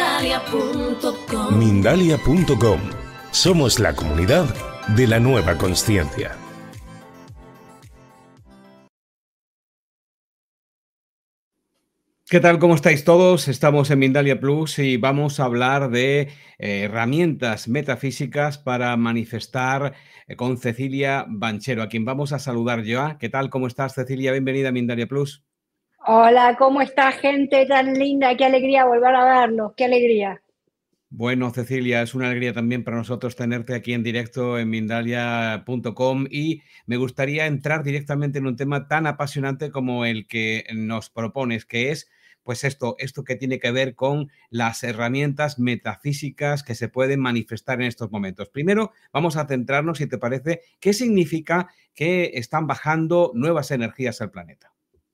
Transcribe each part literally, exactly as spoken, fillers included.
Mindalia punto com. Mindalia punto com. Somos la comunidad de la nueva consciencia. ¿Qué tal? ¿Cómo estáis todos? Estamos en Mindalia Plus y vamos a hablar de eh, herramientas metafísicas para manifestar eh, con Cecilia Banchero, a quien vamos a saludar ya. ¿Qué tal? ¿Cómo estás, Cecilia? Bienvenida a Mindalia Plus. Hola, ¿cómo está, gente tan linda? Qué alegría volver a verlos, qué alegría. Bueno, Cecilia, es una alegría también para nosotros tenerte aquí en directo en Mindalia punto com y me gustaría entrar directamente en un tema tan apasionante como el que nos propones, que es pues esto, esto que tiene que ver con las herramientas metafísicas que se pueden manifestar en estos momentos. Primero, vamos a centrarnos, si te parece, ¿qué significa que están bajando nuevas energías al planeta?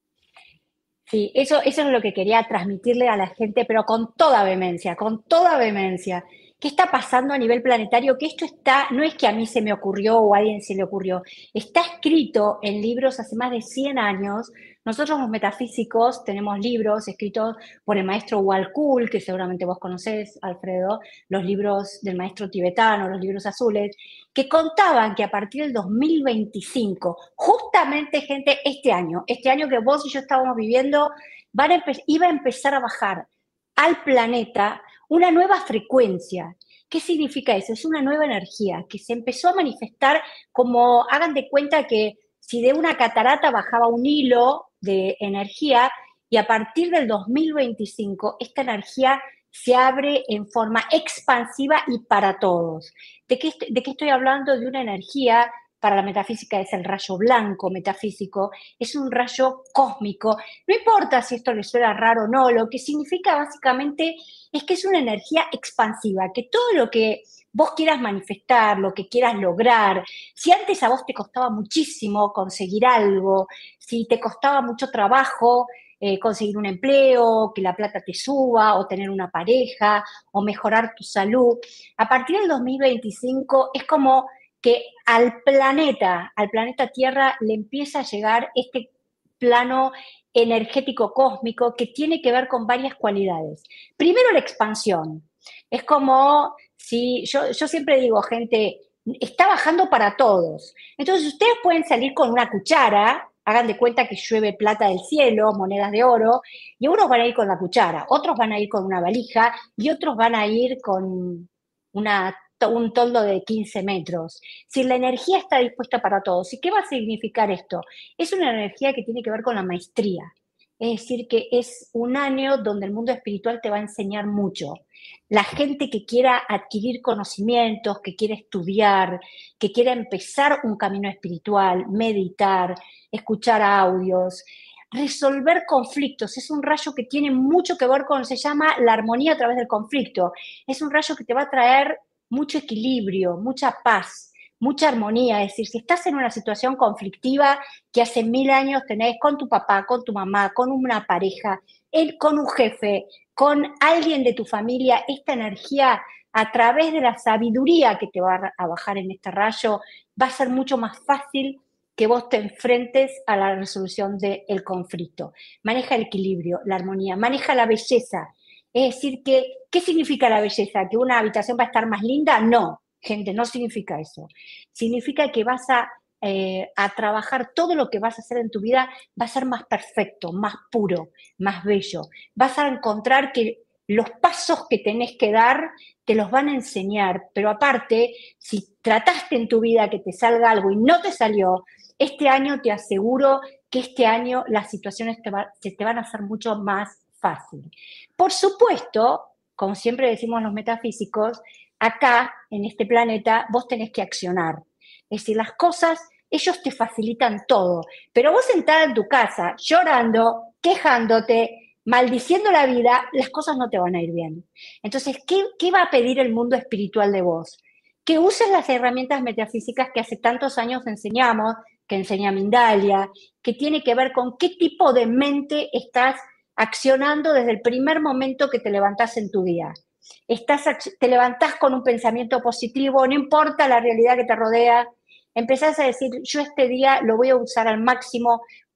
Sí, eso, eso es lo que quería transmitirle a la gente, pero con toda vehemencia, con toda vehemencia. ¿Qué está pasando a nivel planetario? Que esto está, no es que a mí se me ocurrió o a alguien se le ocurrió, está escrito en libros hace más de cien años. Nosotros los metafísicos tenemos libros escritos por el maestro Walkul, que seguramente vos conocés, Alfredo, los libros del maestro tibetano, los libros azules, que contaban que a partir del dos mil veinticinco, justamente, gente, este año, este año que vos y yo estábamos viviendo, van a iba a empezar a bajar al planeta una nueva frecuencia. ¿Qué significa eso? Es una nueva energía que se empezó a manifestar como, hagan de cuenta que si de una catarata bajaba un hilo de energía y a partir del dos mil veinticinco esta energía se abre en forma expansiva y para todos. ¿De qué, de qué estoy hablando? De una energía, para la metafísica es el rayo blanco metafísico, es un rayo cósmico. No importa si esto les suena raro o no, lo que significa básicamente es que es una energía expansiva, que todo lo que vos quieras manifestar, lo que quieras lograr, si antes a vos te costaba muchísimo conseguir algo, si te costaba mucho trabajo eh, conseguir un empleo, que la plata te suba, o tener una pareja, o mejorar tu salud, a partir del dos mil veinticinco es como que al planeta, al planeta Tierra le empieza a llegar este plano energético cósmico que tiene que ver con varias cualidades. Primero, la expansión. Es como si, yo, yo siempre digo, gente, está bajando para todos. Entonces, ustedes pueden salir con una cuchara, hagan de cuenta que llueve plata del cielo, monedas de oro, y unos van a ir con la cuchara, otros van a ir con una valija y otros van a ir con una, un toldo de quince metros. Si la energía está dispuesta para todos, ¿y qué va a significar esto? Es una energía que tiene que ver con la maestría. Es decir, que es un año donde el mundo espiritual te va a enseñar mucho. La gente que quiera adquirir conocimientos, que quiera estudiar, que quiera empezar un camino espiritual, meditar, escuchar audios, resolver conflictos. Es un rayo que tiene mucho que ver con, se llama la armonía a través del conflicto. Es un rayo que te va a traer mucho equilibrio, mucha paz, mucha armonía. Es decir, si estás en una situación conflictiva que hace mil años tenés con tu papá, con tu mamá, con una pareja, él, con un jefe, con alguien de tu familia, esta energía a través de la sabiduría que te va a bajar en este rayo, va a ser mucho más fácil que vos te enfrentes a la resolución del conflicto. Maneja el equilibrio, la armonía, maneja la belleza. Es decir, que, ¿qué significa la belleza? ¿Que una habitación va a estar más linda? No, gente, no significa eso. Significa que vas a, eh, a trabajar todo lo que vas a hacer en tu vida, va a ser más perfecto, más puro, más bello. Vas a encontrar que los pasos que tenés que dar te los van a enseñar, pero aparte, si trataste en tu vida que te salga algo y no te salió, este año te aseguro que este año las situaciones te va, se te van a hacer mucho más fácil. Por supuesto, como siempre decimos los metafísicos, acá, en este planeta, vos tenés que accionar. Es decir, las cosas, ellos te facilitan todo, pero vos sentada en tu casa, llorando, quejándote, maldiciendo la vida, las cosas no te van a ir bien. Entonces, ¿qué, qué va a pedir el mundo espiritual de vos? Que uses las herramientas metafísicas que hace tantos años enseñamos, que enseña Mindalia, que tiene que ver con qué tipo de mente estás accionando desde el primer momento que te levantás en tu día. Estás, te levantás con un pensamiento positivo, no importa la realidad que te rodea, empezás a decir, yo este día lo voy a usar al máximo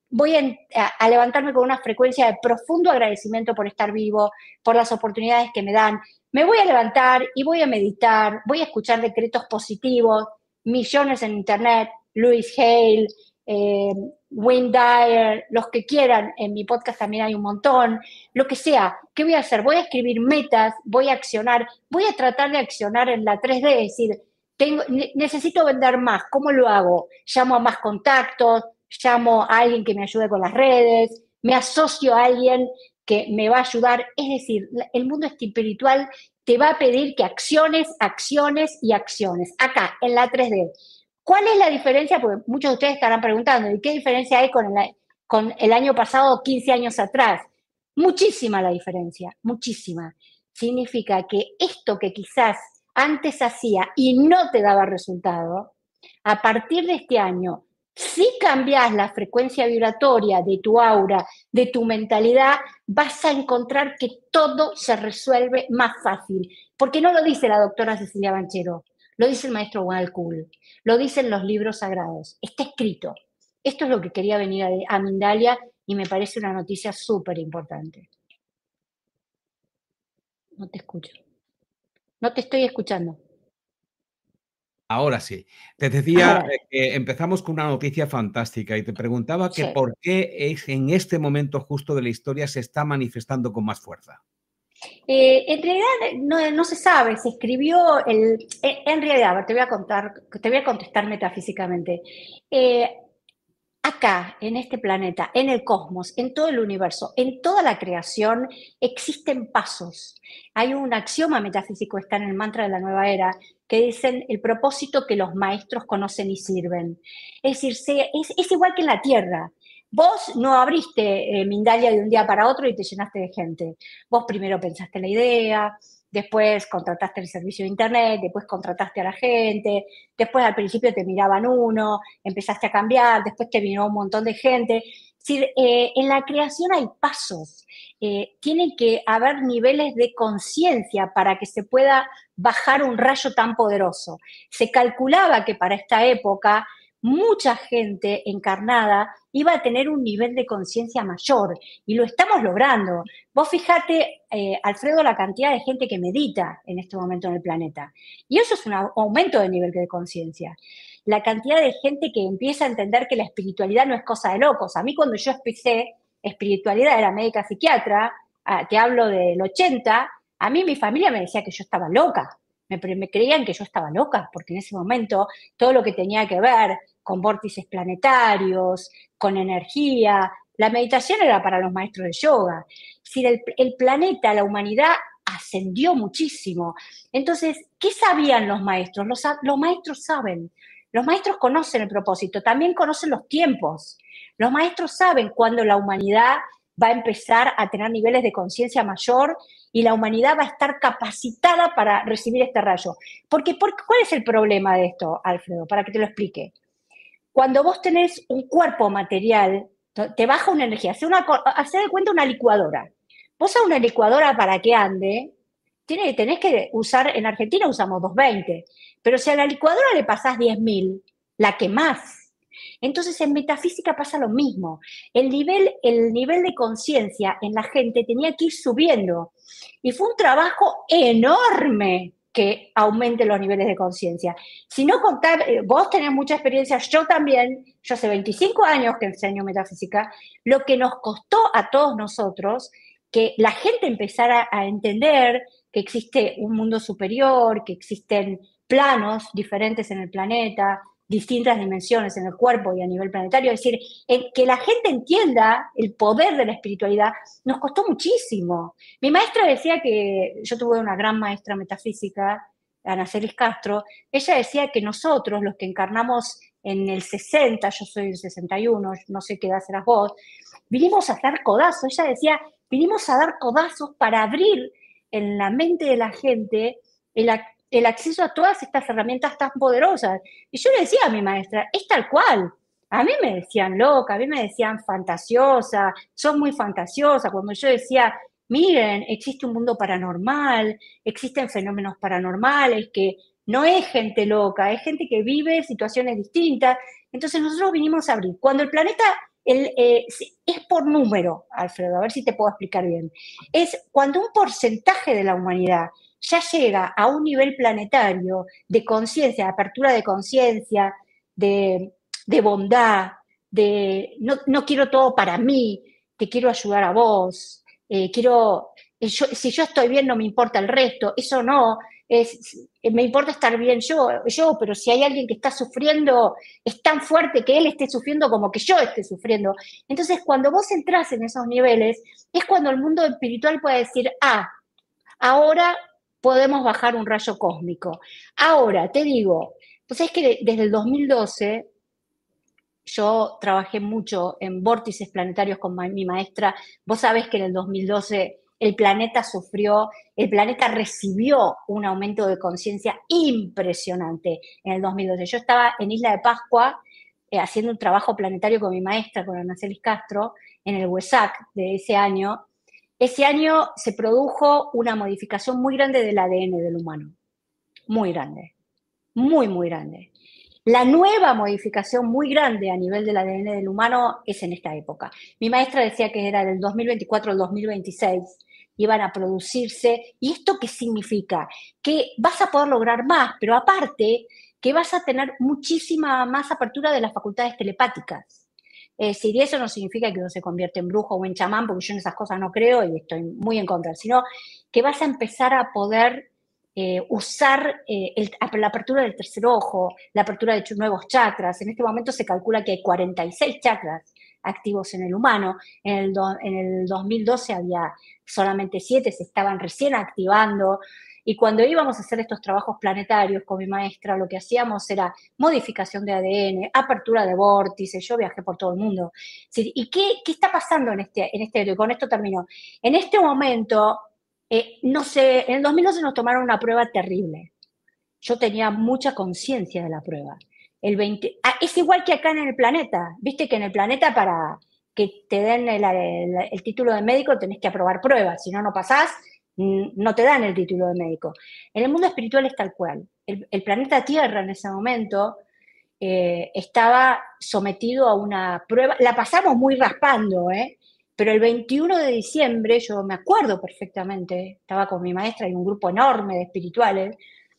voy a, a, a levantarme con una frecuencia de profundo agradecimiento por estar vivo, por las oportunidades que me dan. Me voy a levantar y voy a meditar, voy a escuchar decretos positivos, millones en internet, Louise Hay, eh, Wayne Dyer, los que quieran, en mi podcast también hay un montón, lo que sea. ¿Qué voy a hacer? Voy a escribir metas, voy a accionar, voy a tratar de accionar en la tres D, es decir, tengo, necesito vender más, ¿cómo lo hago? Llamo a más contactos, llamo a alguien que me ayude con las redes, me asocio a alguien que me va a ayudar. Es decir, el mundo espiritual te va a pedir que acciones, acciones y acciones. Acá, en la tres D. ¿Cuál es la diferencia? Porque muchos de ustedes estarán preguntando, ¿y qué diferencia hay con el, con el año pasado, quince años atrás? Muchísima la diferencia, muchísima. Significa que esto que quizás antes hacía y no te daba resultado, a partir de este año, si cambias la frecuencia vibratoria de tu aura, de tu mentalidad, vas a encontrar que todo se resuelve más fácil. Porque no lo dice la doctora Cecilia Banchero, lo dice el maestro Ronald Cool, lo dicen los libros sagrados, está escrito. Esto es lo que quería venir a, a Mindalia y me parece una noticia súper importante. No te escucho. No te estoy escuchando. Ahora sí. Te decía Ahora. que empezamos con una noticia fantástica y te preguntaba que sí. por qué es en este momento justo de la historia se está manifestando con más fuerza. Eh, en realidad no, no se sabe, se escribió, el, en realidad, te voy a contar, te voy a contestar metafísicamente. Eh, acá, en este planeta, en el cosmos, en todo el universo, en toda la creación, existen pasos. Hay un axioma metafísico, está en el mantra de la nueva era, que dicen el propósito que los maestros conocen y sirven. Es decir, se, es, es igual que en la Tierra. Vos no abriste eh, Mindalia de un día para otro y te llenaste de gente. Vos primero pensaste la idea, después contrataste el servicio de internet, después contrataste a la gente, después al principio te miraban uno, empezaste a cambiar, después te vino un montón de gente. Es decir, eh, en la creación hay pasos. Eh, tiene que haber niveles de conciencia para que se pueda bajar un rayo tan poderoso. Se calculaba que para esta época mucha gente encarnada iba a tener un nivel de conciencia mayor y lo estamos logrando. Vos fijate, eh, Alfredo, la cantidad de gente que medita en este momento en el planeta. Y eso es un aumento de nivel de conciencia. La cantidad de gente que empieza a entender que la espiritualidad no es cosa de locos. A mí cuando yo empecé espiritualidad, era médica psiquiatra, te hablo del ochenta, a mí mi familia me decía que yo estaba loca. Me, me creían que yo estaba loca, porque en ese momento todo lo que tenía que ver con vórtices planetarios, con energía, la meditación era para los maestros de yoga. Es decir, el, el planeta, la humanidad ascendió muchísimo. Entonces, ¿qué sabían los maestros? Los, los maestros saben. Los maestros conocen el propósito, también conocen los tiempos. Los maestros saben cuándo la humanidad va a empezar a tener niveles de conciencia mayor y la humanidad va a estar capacitada para recibir este rayo. Porque, porque, ¿cuál es el problema de esto, Alfredo? Para que te lo explique. Cuando vos tenés un cuerpo material, te baja una energía. Hacé una, hacé de cuenta una licuadora. Vos a una licuadora para que ande, tiene, tenés que usar, en Argentina usamos doscientos veinte, pero si a la licuadora le pasás diez mil, la quemás. Entonces, en metafísica pasa lo mismo. El nivel, el nivel de conciencia en la gente tenía que ir subiendo. Y fue un trabajo enorme que aumente los niveles de conciencia. Si no contar, vos tenés mucha experiencia, yo también, yo hace veinticinco años que enseño metafísica, lo que nos costó a todos nosotros que la gente empezara a entender que existe un mundo superior, que existen planos diferentes en el planeta, distintas dimensiones en el cuerpo y a nivel planetario, es decir, que la gente entienda el poder de la espiritualidad, nos costó muchísimo. Mi maestra decía que, yo tuve una gran maestra metafísica, Ana Celis Castro, ella decía que nosotros, los que encarnamos en el sesenta, yo soy del sesenta y uno, no sé qué edad serás vos, vinimos a dar codazos, ella decía, vinimos a dar codazos para abrir en la mente de la gente el el acceso a todas estas herramientas tan poderosas. Y yo le decía a mi maestra, es tal cual. A mí me decían loca, a mí me decían fantasiosa, sos muy fantasiosa. Cuando yo decía, miren, existe un mundo paranormal, existen fenómenos paranormales, que no es gente loca, es gente que vive situaciones distintas. Entonces nosotros vinimos a abrir. Cuando el planeta el, eh, es por número, Alfredo, a ver si te puedo explicar bien. Es cuando un porcentaje de la humanidad ya llega a un nivel planetario de conciencia, de apertura de conciencia, de, de bondad, de no, no quiero todo para mí, te quiero ayudar a vos, eh, quiero, yo, si yo estoy bien no me importa el resto, eso no, es, me importa estar bien yo, yo, pero si hay alguien que está sufriendo, es tan fuerte que él esté sufriendo como que yo esté sufriendo. Entonces, cuando vos entrás en esos niveles, es cuando el mundo espiritual puede decir, ah, ahora podemos bajar un rayo cósmico. Ahora, te digo, pues es que desde el dos mil doce yo trabajé mucho en vórtices planetarios con mi maestra. Vos sabés que en el dos mil doce el planeta sufrió, el planeta recibió un aumento de conciencia impresionante en el dos mil doce. Yo estaba en Isla de Pascua eh, haciendo un trabajo planetario con mi maestra, con Ana Celis Castro, en el WESAC de ese año. Ese año se produjo una modificación muy grande del A D N del humano. Muy grande. Muy, muy grande. La nueva modificación muy grande a nivel del A D N del humano es en esta época. Mi maestra decía que era del dos mil veinticuatro al dos mil veintiséis, iban a producirse. ¿Y esto qué significa? Que vas a poder lograr más, pero aparte que vas a tener muchísima más apertura de las facultades telepáticas. Es decir, eso no significa que uno se convierte en brujo o en chamán, porque yo en esas cosas no creo y estoy muy en contra, sino que vas a empezar a poder eh, usar eh, el, la apertura del tercer ojo, la apertura de nuevos chakras. En este momento se calcula que hay cuarenta y seis chakras activos en el humano. En el, do, en el dos mil doce había solamente siete, se estaban recién activando. Y cuando íbamos a hacer estos trabajos planetarios con mi maestra, lo que hacíamos era modificación de A D N, apertura de vórtices. Yo viajé por todo el mundo. ¿Y qué, qué está pasando en este, en este? Con esto termino. En este momento, eh, no sé, en el dos mil doce nos tomaron una prueba terrible. Yo tenía mucha conciencia de la prueba. El veinte, ah, es igual que acá en el planeta. Viste que en el planeta para que te den el, el, el título de médico tenés que aprobar pruebas. Si no, no pasás, no te dan el título de médico. En el mundo espiritual es tal cual. El, el planeta Tierra en ese momento eh, estaba sometido a una prueba. La pasamos muy raspando, ¿eh? Pero el veintiuno de diciembre, yo me acuerdo perfectamente, estaba con mi maestra y un grupo enorme de espirituales,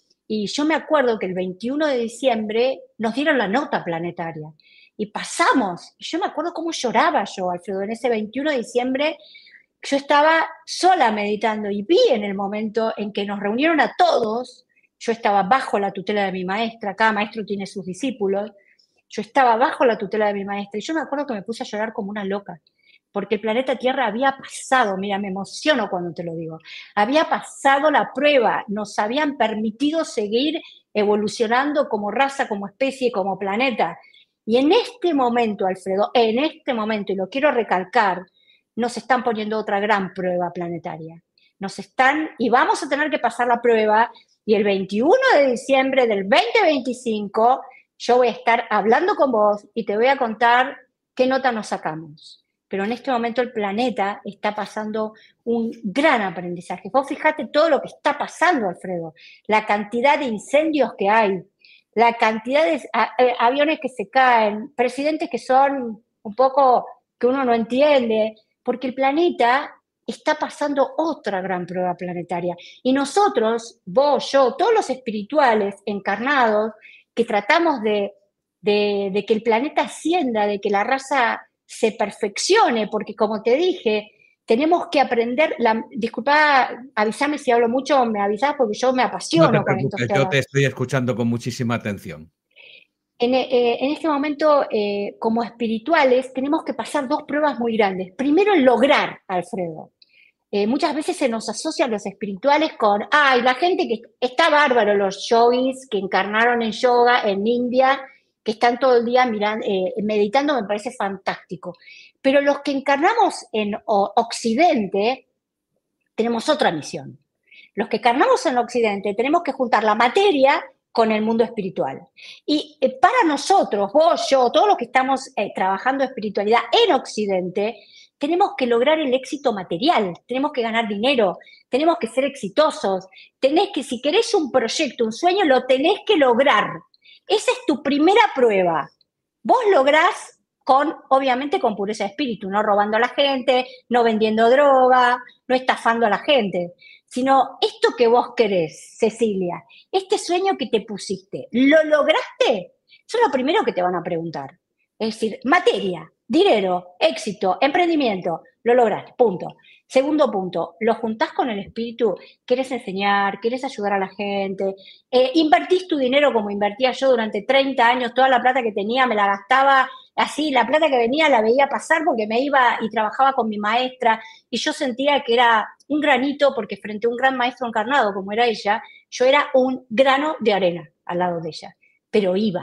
y yo me acuerdo que el veintiuno de diciembre nos dieron la nota planetaria. Y pasamos. Y yo me acuerdo cómo lloraba yo, Alfredo, en ese veintiuno de diciembre. Yo estaba sola meditando y vi en el momento en que nos reunieron a todos, yo estaba bajo la tutela de mi maestra, cada maestro tiene sus discípulos, yo estaba bajo la tutela de mi maestra y yo me acuerdo que me puse a llorar como una loca, porque el planeta Tierra había pasado, mira, me emociono cuando te lo digo, había pasado la prueba, nos habían permitido seguir evolucionando como raza, como especie, como planeta. Y en este momento, Alfredo, en este momento, y lo quiero recalcar, nos están poniendo otra gran prueba planetaria. Nos están, y vamos a tener que pasar la prueba, y el veintiuno de diciembre del veinte veinticinco yo voy a estar hablando con vos y te voy a contar qué nota nos sacamos. Pero en este momento el planeta está pasando un gran aprendizaje. Vos fijate todo lo que está pasando, Alfredo, la cantidad de incendios que hay, la cantidad de aviones que se caen, presidentes que son un poco que uno no entiende, porque el planeta está pasando otra gran prueba planetaria. Y nosotros, vos, yo, todos los espirituales encarnados, que tratamos de, de, de que el planeta ascienda, de que la raza se perfeccione, porque como te dije, tenemos que aprender, la, disculpa, avísame si hablo mucho, me avisás porque yo me apasiono no te con estos temas. Yo te estoy escuchando con muchísima atención. En, eh, en este momento, eh, como espirituales, tenemos que pasar dos pruebas muy grandes. Primero, el lograr, Alfredo. Eh, muchas veces se nos asocian los espirituales con, ay, la gente que está bárbaro, los yogis que encarnaron en yoga en India, que están todo el día mirando, eh, meditando, me parece fantástico. Pero los que encarnamos en o, Occidente, tenemos otra misión. Los que encarnamos en Occidente tenemos que juntar la materia con el mundo espiritual. Y eh, para nosotros, vos, yo, todos los que estamos eh, trabajando espiritualidad en Occidente, tenemos que lograr el éxito material, tenemos que ganar dinero, tenemos que ser exitosos, tenés que, si querés un proyecto, un sueño, lo tenés que lograr. Esa es tu primera prueba. Vos lográs con, obviamente, con pureza de espíritu, no robando a la gente, no vendiendo droga, no estafando a la gente, sino esto que vos querés, Cecilia, este sueño que te pusiste, ¿lo lograste? Eso es lo primero que te van a preguntar. Es decir, materia, dinero, éxito, emprendimiento, lo lograste, punto. Segundo punto, lo juntás con el espíritu, querés enseñar, querés ayudar a la gente, eh, invertís tu dinero como invertía yo durante treinta años, toda la plata que tenía me la gastaba así, la plata que venía la veía pasar porque me iba y trabajaba con mi maestra y yo sentía que era un granito porque frente a un gran maestro encarnado como era ella, yo era un grano de arena al lado de ella, pero iba.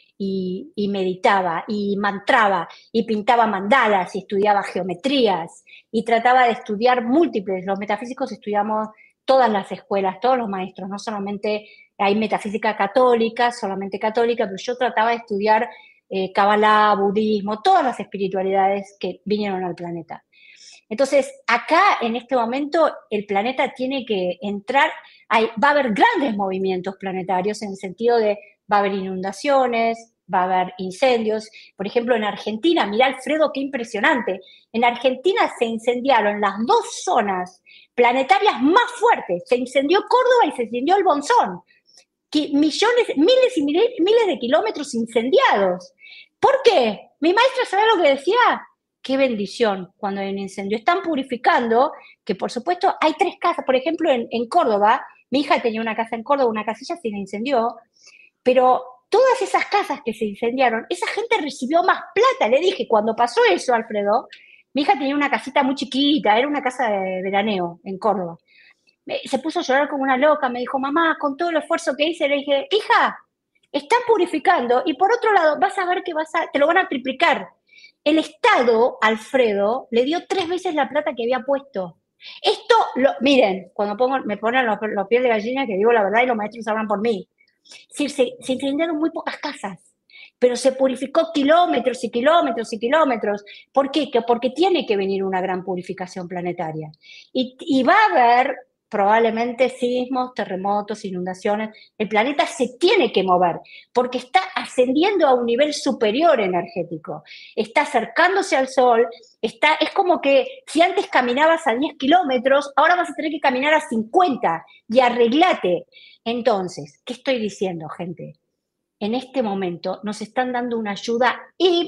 Y, y meditaba, y mantraba, y pintaba mandalas, y estudiaba geometrías, y trataba de estudiar múltiples. Los metafísicos estudiamos todas las escuelas, todos los maestros, no solamente hay metafísica católica, solamente católica, pero yo trataba de estudiar eh, Kabbalah, budismo, todas las espiritualidades que vinieron al planeta. Entonces, acá, en este momento, el planeta tiene que entrar, hay, va a haber grandes movimientos planetarios en el sentido de va a haber inundaciones, va a haber incendios. Por ejemplo, en Argentina, mirá, Alfredo, qué impresionante. En Argentina se incendiaron las dos zonas planetarias más fuertes. Se incendió Córdoba y se incendió el Bonzón. Que millones, miles y miles, miles de kilómetros incendiados. ¿Por qué? Mi maestra, ¿sabe lo que decía? Qué bendición cuando hay un incendio. Están purificando, que por supuesto hay tres casas. Por ejemplo, en, en Córdoba, mi hija tenía una casa en Córdoba, una casilla se le incendió, pero todas esas casas que se incendiaron, esa gente recibió más plata. Le dije, cuando pasó eso, Alfredo, mi hija tenía una casita muy chiquita, era una casa de veraneo en Córdoba. Se puso a llorar como una loca, me dijo, mamá, con todo el esfuerzo que hice, le dije, hija, están purificando y por otro lado vas a ver que vas a, te lo van a triplicar. El Estado, Alfredo, le dio tres veces la plata que había puesto. Esto, lo, miren, cuando pongo, me ponen los, los pies de gallina, que digo la verdad y los maestros hablan por mí. Sí, se, se incendiaron muy pocas casas, pero se purificó kilómetros y kilómetros y kilómetros. ¿Por qué? Porque tiene que venir una gran purificación planetaria. Y, y va a haber probablemente sismos, terremotos, inundaciones. El planeta se tiene que mover porque está ascendiendo a un nivel superior energético. Está acercándose al Sol. Está, es como que si antes caminabas a diez kilómetros, ahora vas a tener que caminar a cincuenta y arreglate. Entonces, ¿qué estoy diciendo, gente? En este momento nos están dando una ayuda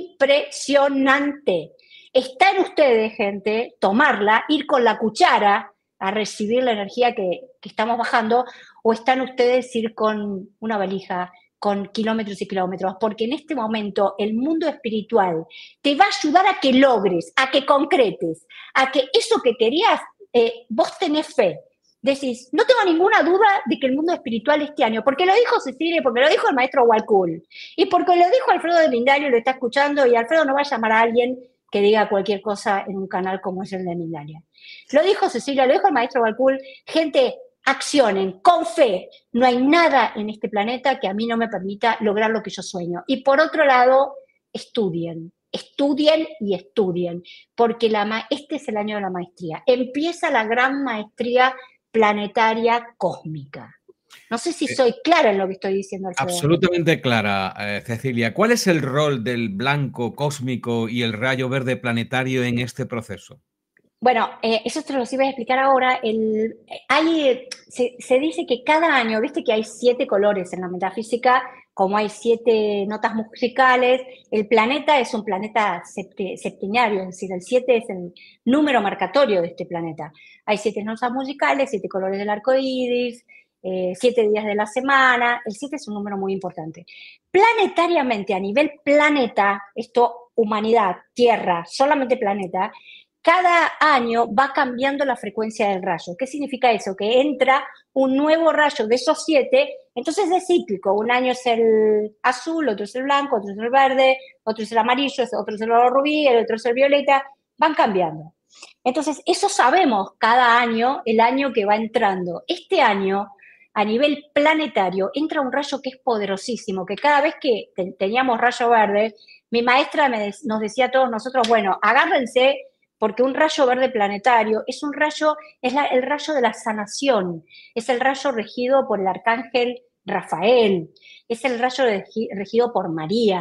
impresionante. Está en ustedes, gente, tomarla, ir con la cuchara a recibir la energía que, que estamos bajando, o están ustedes ir con una valija, con kilómetros y kilómetros, porque en este momento el mundo espiritual te va a ayudar a que logres, a que concretes, a que eso que querías, eh, vos tenés fe. Decís, no tengo ninguna duda de que el mundo espiritual este año, porque lo dijo Cecilia, porque lo dijo el maestro Walcool, y porque lo dijo Alfredo de Mindalia, lo está escuchando, y Alfredo no va a llamar a alguien que diga cualquier cosa en un canal como es el de Mindalia. Lo dijo Cecilia, lo dijo el maestro Walcool, gente, accionen, con fe. No hay nada en este planeta que a mí no me permita lograr lo que yo sueño. Y por otro lado, estudien. Estudien y estudien, porque la este es el año de la maestría. Empieza la gran maestría planetaria cósmica. No sé si soy clara en lo que estoy diciendo, Alfredo. Absolutamente clara, eh, Cecilia. ¿Cuál es el rol del blanco cósmico y el rayo verde planetario en este proceso? Bueno, eh, eso te lo iba a explicar ahora. El, hay, se, se dice que cada año, viste que hay siete colores en la metafísica, como hay siete notas musicales, el planeta es un planeta septe, septenario, es decir, el siete es el número marcatorio de este planeta. Hay siete notas musicales, siete colores del arco iris, eh, siete días de la semana, el siete es un número muy importante. Planetariamente, a nivel planeta, esto, humanidad, Tierra, solamente planeta, cada año va cambiando la frecuencia del rayo. ¿Qué significa eso? Que entra un nuevo rayo de esos siete, entonces es cíclico. Un año es el azul, otro es el blanco, otro es el verde, otro es el amarillo, otro es el rubí, el otro es el violeta, van cambiando. Entonces, eso sabemos cada año, el año que va entrando. Este año, a nivel planetario, entra un rayo que es poderosísimo, que cada vez que te teníamos rayo verde, mi maestra me nos decía a todos nosotros, bueno, agárrense, porque un rayo verde planetario es un rayo, es la, el rayo de la sanación, es el rayo regido por el arcángel Rafael, es el rayo regido por María,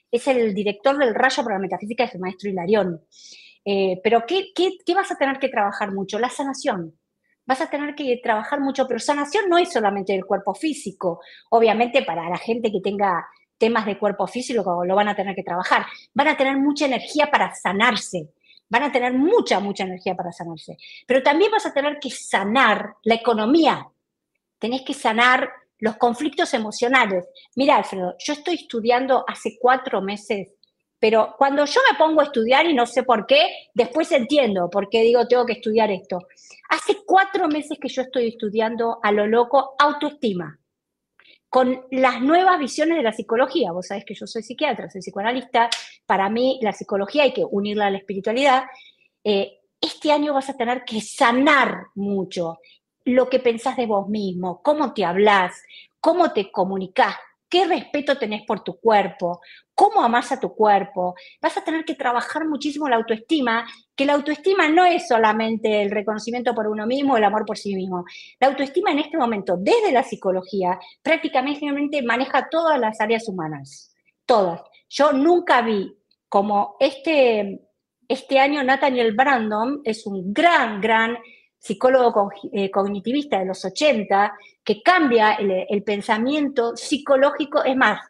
es el director del rayo para la metafísica, es el maestro Hilarión. Eh, pero ¿qué, qué, ¿qué vas a tener que trabajar mucho? La sanación. Vas a tener que trabajar mucho, pero sanación no es solamente del cuerpo físico. Obviamente para la gente que tenga temas de cuerpo físico lo van a tener que trabajar. Van a tener mucha energía para sanarse. Van a tener mucha, mucha energía para sanarse. Pero también vas a tener que sanar la economía. Tenés que sanar los conflictos emocionales. Mira, Alfredo, yo estoy estudiando hace cuatro meses, pero cuando yo me pongo a estudiar y no sé por qué, después entiendo por qué digo tengo que estudiar esto. Hace cuatro meses que yo estoy estudiando a lo loco autoestima, con las nuevas visiones de la psicología. Vos sabés que yo soy psiquiatra, soy psicoanalista. Para mí la psicología hay que unirla a la espiritualidad. Eh, este año vas a tener que sanar mucho lo que pensás de vos mismo, cómo te hablás, cómo te comunicás, qué respeto tenés por tu cuerpo, cómo amás a tu cuerpo. Vas a tener que trabajar muchísimo la autoestima, que la autoestima no es solamente el reconocimiento por uno mismo, el amor por sí mismo. La autoestima en este momento, desde la psicología, prácticamente maneja todas las áreas humanas, todas. Yo nunca vi como este, este año Nathaniel Brandon es un gran, gran psicólogo cognitivista de los ochenta, que cambia el, el pensamiento psicológico. Es más,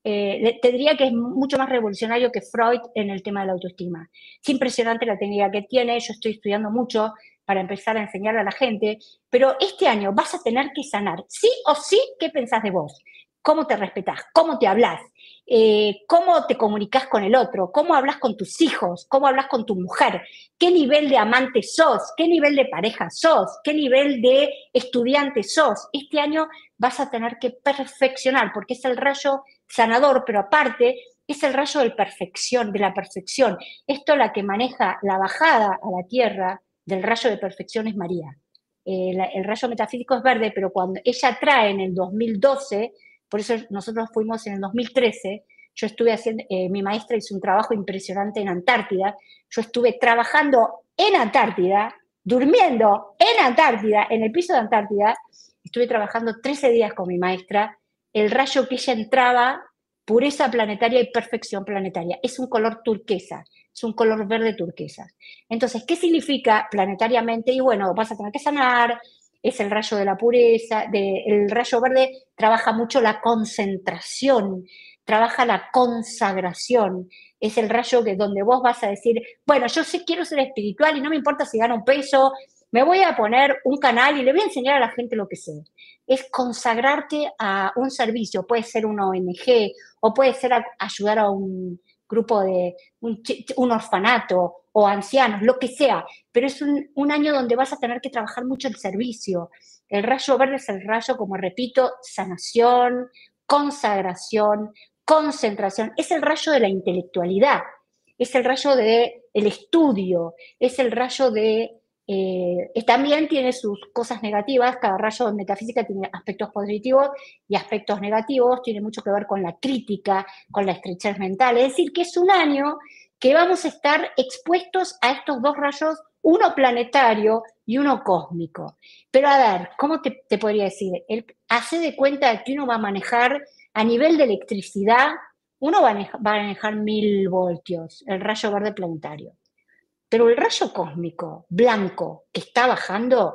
eh, te diría que es mucho más revolucionario que Freud en el tema de la autoestima. Es impresionante la técnica que tiene, yo estoy estudiando mucho para empezar a enseñar a la gente, pero este año vas a tener que sanar, sí o sí, qué pensás de vos, cómo te respetás, cómo te hablás, eh, cómo te comunicás con el otro, cómo hablas con tus hijos, cómo hablas con tu mujer, qué nivel de amante sos, qué nivel de pareja sos, qué nivel de estudiante sos. Este año vas a tener que perfeccionar, porque es el rayo sanador, pero aparte es el rayo de perfección, de la perfección. Esto la que maneja la bajada a la tierra del rayo de perfección es María. Eh, la, el rayo metafísico es verde, pero cuando ella trae en el dos mil doce, por eso nosotros fuimos en el dos mil trece, yo estuve haciendo, eh, mi maestra hizo un trabajo impresionante en Antártida, yo estuve trabajando en Antártida, durmiendo en Antártida, en el piso de Antártida, estuve trabajando trece días con mi maestra, el rayo que ella entraba, pureza planetaria y perfección planetaria, es un color turquesa, es un color verde turquesa. Entonces, ¿qué significa planetariamente? Y bueno, vas a tener que sanar, es el rayo de la pureza, de, el rayo verde trabaja mucho la concentración, trabaja la consagración, es el rayo que donde vos vas a decir, bueno, yo sí quiero ser espiritual y no me importa si gano un peso, me voy a poner un canal y le voy a enseñar a la gente lo que sé. Es consagrarte a un servicio, puede ser una O N G o puede ser a, ayudar a un grupo de un, un orfanato o ancianos, lo que sea, pero es un, un año donde vas a tener que trabajar mucho el servicio. El rayo verde es el rayo, como repito, sanación, consagración, concentración, es el rayo de la intelectualidad, es el rayo del estudio, es el rayo de... Eh, también tiene sus cosas negativas, cada rayo de metafísica tiene aspectos positivos y aspectos negativos, tiene mucho que ver con la crítica, con la estrechez mental, es decir, que es un año que vamos a estar expuestos a estos dos rayos, uno planetario y uno cósmico. Pero a ver, ¿cómo te, te podría decir? El, hace de cuenta que uno va a manejar a nivel de electricidad, uno va a, manejar, va a manejar mil voltios, el rayo verde planetario. Pero el rayo cósmico blanco que está bajando,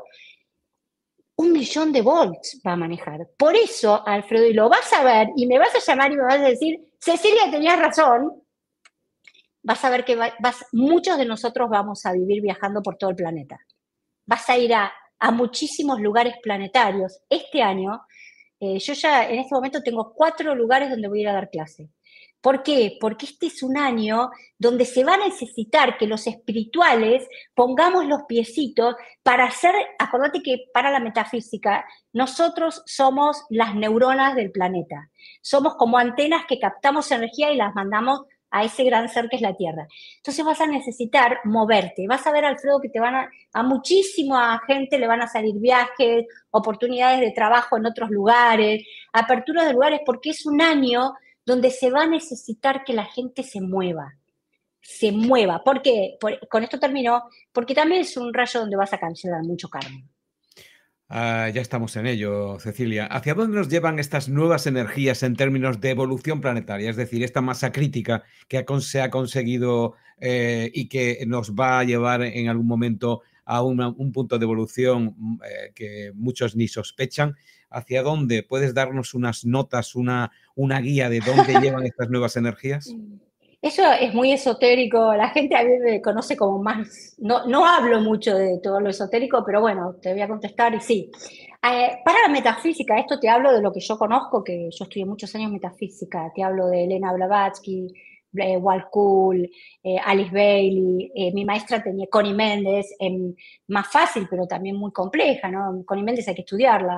un millón de volts va a manejar. Por eso, Alfredo, y lo vas a ver, y me vas a llamar y me vas a decir, Cecilia, tenías razón, vas a ver que va, vas, muchos de nosotros vamos a vivir viajando por todo el planeta. Vas a ir a, a muchísimos lugares planetarios. Este año, eh, yo ya en este momento tengo cuatro lugares donde voy a ir a dar clase. ¿Por qué? Porque este es un año donde se va a necesitar que los espirituales pongamos los piecitos para hacer, acordate que para la metafísica, nosotros somos las neuronas del planeta. Somos como antenas que captamos energía y las mandamos a ese gran ser que es la Tierra. Entonces vas a necesitar moverte. Vas a ver, Alfredo, que te van a, a muchísima gente le van a salir viajes, oportunidades de trabajo en otros lugares, aperturas de lugares, porque es un año donde se va a necesitar que la gente se mueva, se mueva. ¿Por qué? Por, con esto termino, porque también es un rayo donde vas a cancelar mucho karma. Ah, ya estamos en ello, Cecilia. ¿Hacia dónde nos llevan estas nuevas energías en términos de evolución planetaria? Es decir, esta masa crítica que ha se ha conseguido eh, y que nos va a llevar en algún momento a una, un punto de evolución eh, que muchos ni sospechan. ¿Hacia dónde? ¿Puedes darnos unas notas, una, una guía de dónde llevan estas nuevas energías? Eso es muy esotérico, la gente a mí me conoce como más, no, no hablo mucho de todo lo esotérico, pero bueno, te voy a contestar y sí. Eh, para la metafísica, esto te hablo de lo que yo conozco, que yo estudié muchos años metafísica, te hablo de Elena Blavatsky, eh, Walt Kuhl, eh, Alice Bailey, eh, mi maestra tenía Connie Méndez, eh, más fácil, pero también muy compleja, ¿no? Connie Méndez hay que estudiarla.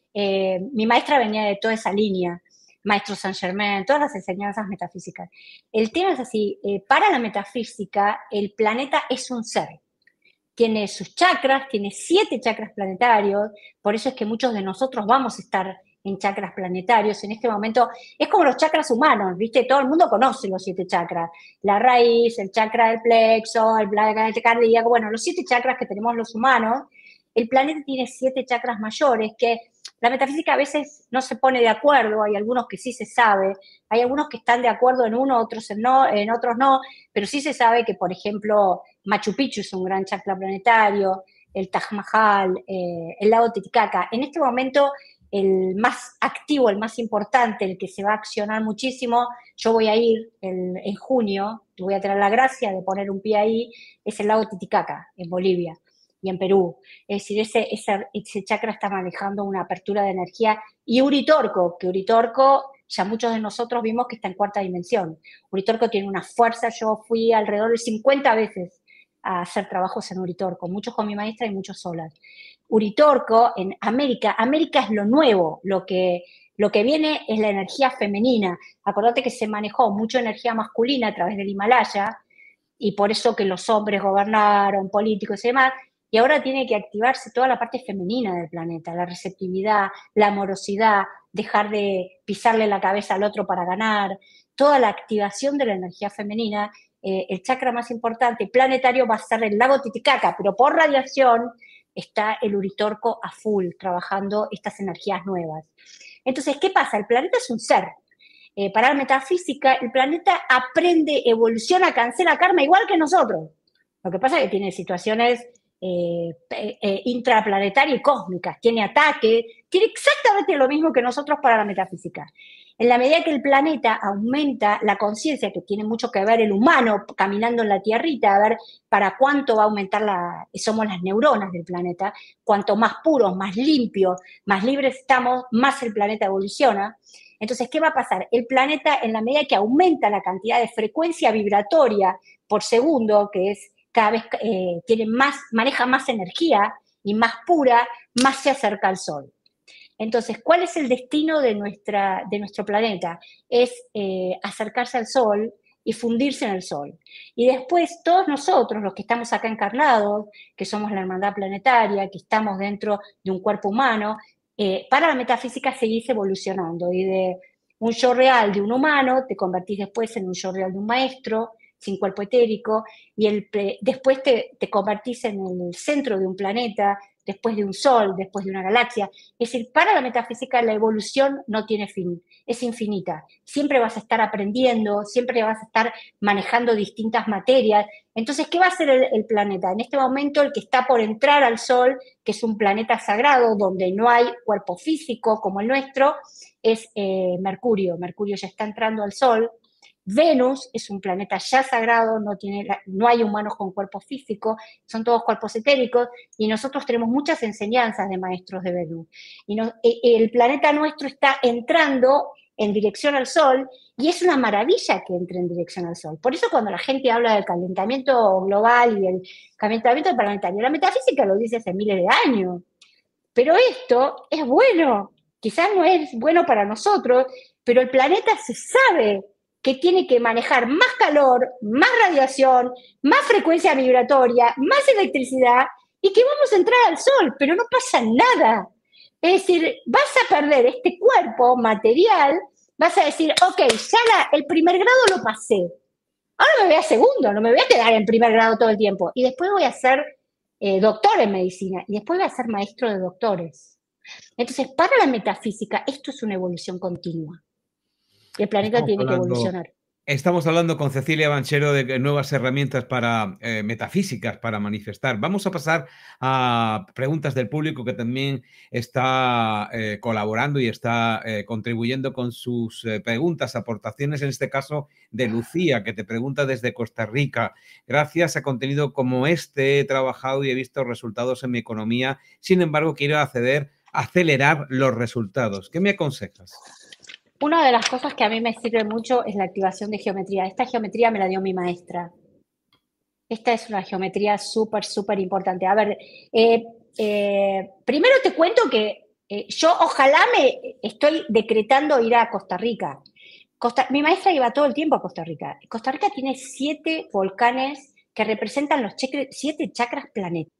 Eh, mi maestra venía de toda esa línea. Maestro Saint Germain, todas las enseñanzas metafísicas. El tema es así, eh, para la metafísica, el planeta es un ser. Tiene sus chakras, tiene siete chakras planetarios, por eso es que muchos de nosotros vamos a estar en chakras planetarios. En este momento es como los chakras humanos, ¿viste? Todo el mundo conoce los siete chakras. La raíz, el chakra del plexo, el chakra cardíaco, bueno, los siete chakras que tenemos los humanos. El planeta tiene siete chakras mayores que la metafísica a veces no se pone de acuerdo, hay algunos que sí se sabe, hay algunos que están de acuerdo en uno, otros en, no, en otros no, pero sí se sabe que, por ejemplo, Machu Picchu es un gran chakra planetario, el Taj Mahal, eh, el lago Titicaca. En este momento, el más activo, el más importante, el que se va a accionar muchísimo, yo voy a ir el, en junio, voy a tener la gracia de poner un pie ahí, es el lago Titicaca, en Bolivia y en Perú. Es decir, ese, ese, ese chakra está manejando una apertura de energía. Y Uritorco, que Uritorco ya muchos de nosotros vimos que está en cuarta dimensión. Uritorco tiene una fuerza, yo fui alrededor de cincuenta veces a hacer trabajos en Uritorco, muchos con mi maestra y muchos solas. Uritorco en América, América es lo nuevo, lo que, lo que viene es la energía femenina. Acordate que se manejó mucha energía masculina a través del Himalaya, y por eso que los hombres gobernaron, políticos y demás, y ahora tiene que activarse toda la parte femenina del planeta, la receptividad, la amorosidad, dejar de pisarle la cabeza al otro para ganar, toda la activación de la energía femenina. Eh, el chakra más importante planetario va a ser el lago Titicaca, pero por radiación está el Uritorco a full, trabajando estas energías nuevas. Entonces, ¿qué pasa? El planeta es un ser. Eh, para la metafísica, el planeta aprende, evoluciona, cancela karma igual que nosotros. Lo que pasa es que tiene situaciones Eh, eh, intraplanetaria y cósmica, tiene ataque, tiene exactamente lo mismo que nosotros para la metafísica. En la medida que el planeta aumenta la conciencia, que tiene mucho que ver el humano caminando en la tierrita, a ver para cuánto va a aumentar la, somos las neuronas del planeta, cuanto más puros, más limpios, más libres estamos, más el planeta evoluciona. Entonces, ¿qué va a pasar? El planeta, en la medida que aumenta la cantidad de frecuencia vibratoria por segundo, que es cada vez eh, tiene más, maneja más energía y más pura, más se acerca al Sol. Entonces, ¿cuál es el destino de, nuestra, de nuestro planeta? Es eh, acercarse al Sol y fundirse en el Sol. Y después todos nosotros, los que estamos acá encarnados, que somos la hermandad planetaria, que estamos dentro de un cuerpo humano, eh, para la metafísica seguís evolucionando. Y de un yo real de un humano, te convertís después en un yo real de un maestro, sin cuerpo etérico, y el, después te, te convertís en el centro de un planeta, después de un sol, después de una galaxia. Es decir, para la metafísica la evolución no tiene fin, es infinita. Siempre vas a estar aprendiendo, siempre vas a estar manejando distintas materias. Entonces, ¿qué va a hacer el, el planeta? En este momento, el que está por entrar al Sol, que es un planeta sagrado, donde no hay cuerpo físico como el nuestro, es eh, Mercurio. Mercurio ya está entrando al Sol. Venus es un planeta ya sagrado, no, tiene, no hay humanos con cuerpo físico, son todos cuerpos etéricos, y nosotros tenemos muchas enseñanzas de maestros de Venus. Y no, el planeta nuestro está entrando en dirección al Sol, y es una maravilla que entre en dirección al Sol. Por eso cuando la gente habla del calentamiento global y del calentamiento planetario, la metafísica lo dice hace miles de años. Pero esto es bueno, quizás no es bueno para nosotros, pero el planeta se sabe que tiene que manejar más calor, más radiación, más frecuencia vibratoria, más electricidad, y que vamos a entrar al Sol, pero no pasa nada. Es decir, vas a perder este cuerpo material, vas a decir, ok, ya la, el primer grado lo pasé, ahora me voy a segundo, no me voy a quedar en primer grado todo el tiempo, y después voy a hacer eh, doctor en medicina y después voy a ser maestro de doctores. Entonces, para la metafísica, esto es una evolución continua. El planeta Estamos tiene que hablando, evolucionar. estamos hablando con Cecilia Banchero de que nuevas herramientas para eh, metafísicas para manifestar. Vamos a pasar a preguntas del público que también está eh, colaborando y está eh, contribuyendo con sus eh, preguntas, aportaciones, en este caso de Lucía, que te pregunta desde Costa Rica. Gracias a contenido como este he trabajado y he visto resultados en mi economía. Sin embargo, quiero acceder, acelerar los resultados. ¿Qué me aconsejas? Una de las cosas que a mí me sirve mucho es la activación de geometría. Esta geometría me la dio mi maestra. Esta es una geometría súper, súper importante. A ver, eh, eh, primero te cuento que eh, yo ojalá me estoy decretando ir a Costa Rica. Costa, mi maestra iba todo el tiempo a Costa Rica. Costa Rica tiene siete volcanes que representan los chakras, siete chakras planetarios.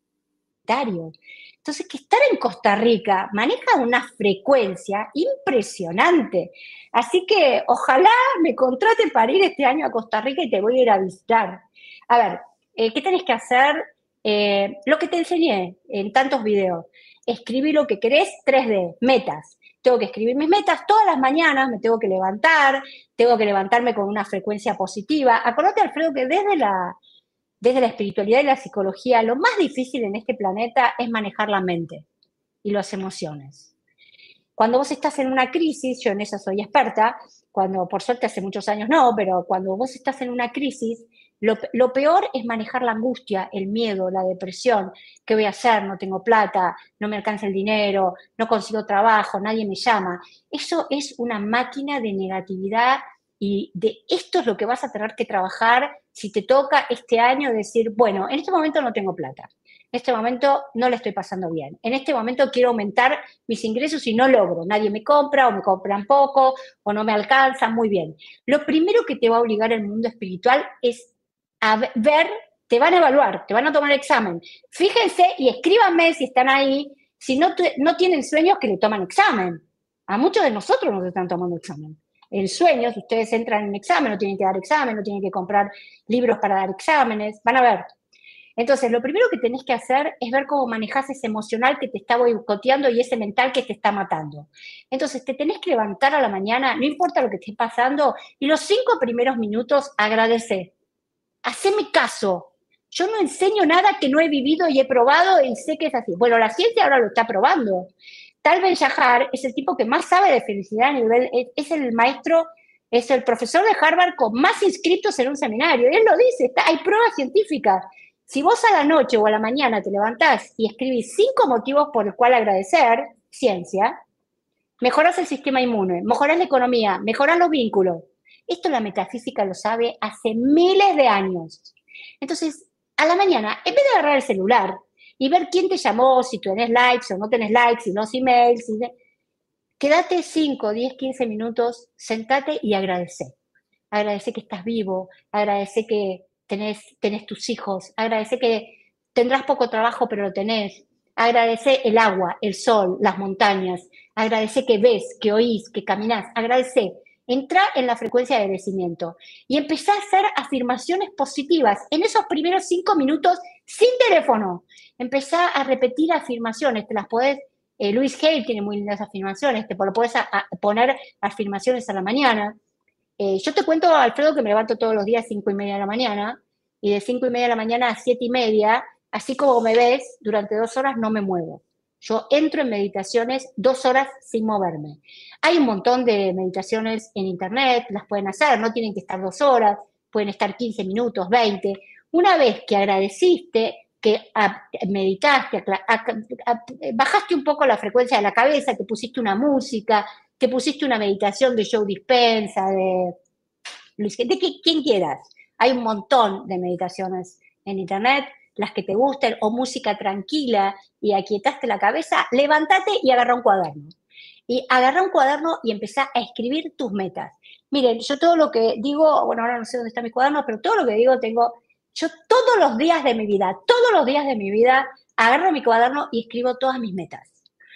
Entonces, que estar en Costa Rica maneja una frecuencia impresionante. Así que ojalá me contrate para ir este año a Costa Rica y te voy a ir a visitar. A ver, eh, ¿qué tenés que hacer? Eh, lo que te enseñé en tantos videos. Escribir lo que querés, tres D, metas. Tengo que escribir mis metas todas las mañanas, me tengo que levantar, tengo que levantarme con una frecuencia positiva. Acordate, Alfredo, que desde la, desde la espiritualidad y la psicología, lo más difícil en este planeta es manejar la mente y las emociones. Cuando vos estás en una crisis, yo en eso soy experta, cuando, por suerte hace muchos años no, pero cuando vos estás en una crisis, lo, lo peor es manejar la angustia, el miedo, la depresión. ¿Qué voy a hacer? No tengo plata, no me alcanza el dinero, no consigo trabajo, nadie me llama. Eso es una máquina de negatividad y de esto es lo que vas a tener que trabajar si te toca este año decir, bueno, en este momento no tengo plata. En este momento no le estoy pasando bien. En este momento quiero aumentar mis ingresos y no logro. Nadie me compra o me compran poco o no me alcanzan. Muy bien. Lo primero que te va a obligar el mundo espiritual es a ver, te van a evaluar, te van a tomar examen. Fíjense y escríbanme si están ahí, si no, te, no tienen sueños que le toman examen. A muchos de nosotros nos están tomando examen. En sueños, ustedes entran en examen, no tienen que dar examen, no tienen que comprar libros para dar exámenes. Van a ver. Entonces, lo primero que tenés que hacer es ver cómo manejás ese emocional que te está boicoteando y ese mental que te está matando. Entonces, te tenés que levantar a la mañana, no importa lo que esté pasando, y los cinco primeros minutos agradecer. Haceme caso. Yo no enseño nada que no he vivido y he probado y sé que es así. Bueno, la ciencia ahora lo está probando. Tal Ben Shahar es el tipo que más sabe de felicidad a nivel, es, es el maestro, es el profesor de Harvard con más inscriptos en un seminario. Y él lo dice, está, hay pruebas científicas. Si vos a la noche o a la mañana te levantás y escribís cinco motivos por los cuales agradecer, ciencia, mejorás el sistema inmune, mejorás la economía, mejorás los vínculos. Esto la metafísica lo sabe hace miles de años. Entonces, a la mañana, en vez de agarrar el celular y ver quién te llamó, si tú tenés likes o no tenés likes, si los emails, si de... quédate cinco, diez, quince minutos, sentate y agradece. Agradece que estás vivo, agradece que tenés, tenés tus hijos, agradece que tendrás poco trabajo, pero lo tenés. Agradece el agua, el sol, las montañas. Agradece que ves, que oís, que caminás. Agradece. Entra en la frecuencia de agradecimiento y empezá a hacer afirmaciones positivas en esos primeros cinco minutos sin teléfono. Empezá a repetir afirmaciones, te las podés, eh, Luis Hay tiene muy lindas afirmaciones, te lo podés a, a poner afirmaciones a la mañana. Eh, yo te cuento, Alfredo, que me levanto todos los días a cinco y media de la mañana y de cinco y media de la mañana a siete y media, así como me ves, durante dos horas no me muevo. Yo entro en meditaciones dos horas sin moverme. Hay un montón de meditaciones en internet, las pueden hacer, no tienen que estar dos horas, pueden estar quince minutos, veinte. Una vez que agradeciste, que a, meditaste, a, a, a, bajaste un poco la frecuencia de la cabeza, te pusiste una música, te pusiste una meditación de Joe Dispenza, de Luis, de quien quieras. Hay un montón de meditaciones en internet, las que te gusten, o música tranquila y aquietaste la cabeza, levántate y agarra un cuaderno. Y agarra un cuaderno y empezá a escribir tus metas. Miren, yo todo lo que digo, bueno, ahora no sé dónde está mi cuaderno, pero todo lo que digo tengo, yo todos los días de mi vida, todos los días de mi vida, agarro mi cuaderno y escribo todas mis metas.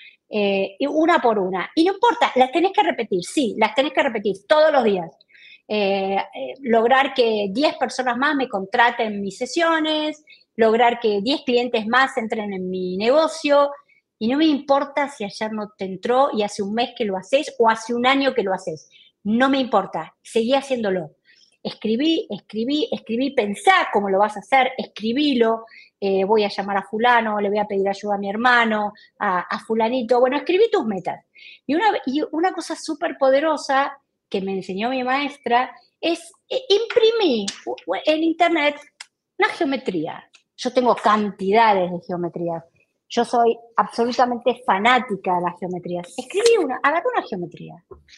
Eh, una por una. Y no importa, las tenés que repetir, sí, las tenés que repetir todos los días. Eh, eh, lograr que diez personas más me contraten mis sesiones, lograr que diez clientes más entren en mi negocio, y no me importa si ayer no te entró y hace un mes que lo haces o hace un año que lo haces. No me importa, seguí haciéndolo. Escribí, escribí, escribí, pensá cómo lo vas a hacer, escribílo, eh, voy a llamar a fulano, le voy a pedir ayuda a mi hermano, a, a fulanito. Bueno, escribí tus metas. Y una, y una cosa súper poderosa que me enseñó mi maestra es eh, imprimí en internet una geometría. Yo tengo cantidades de geometrías. Yo soy absolutamente fanática de las geometrías. Escribí una, agarré una geometría.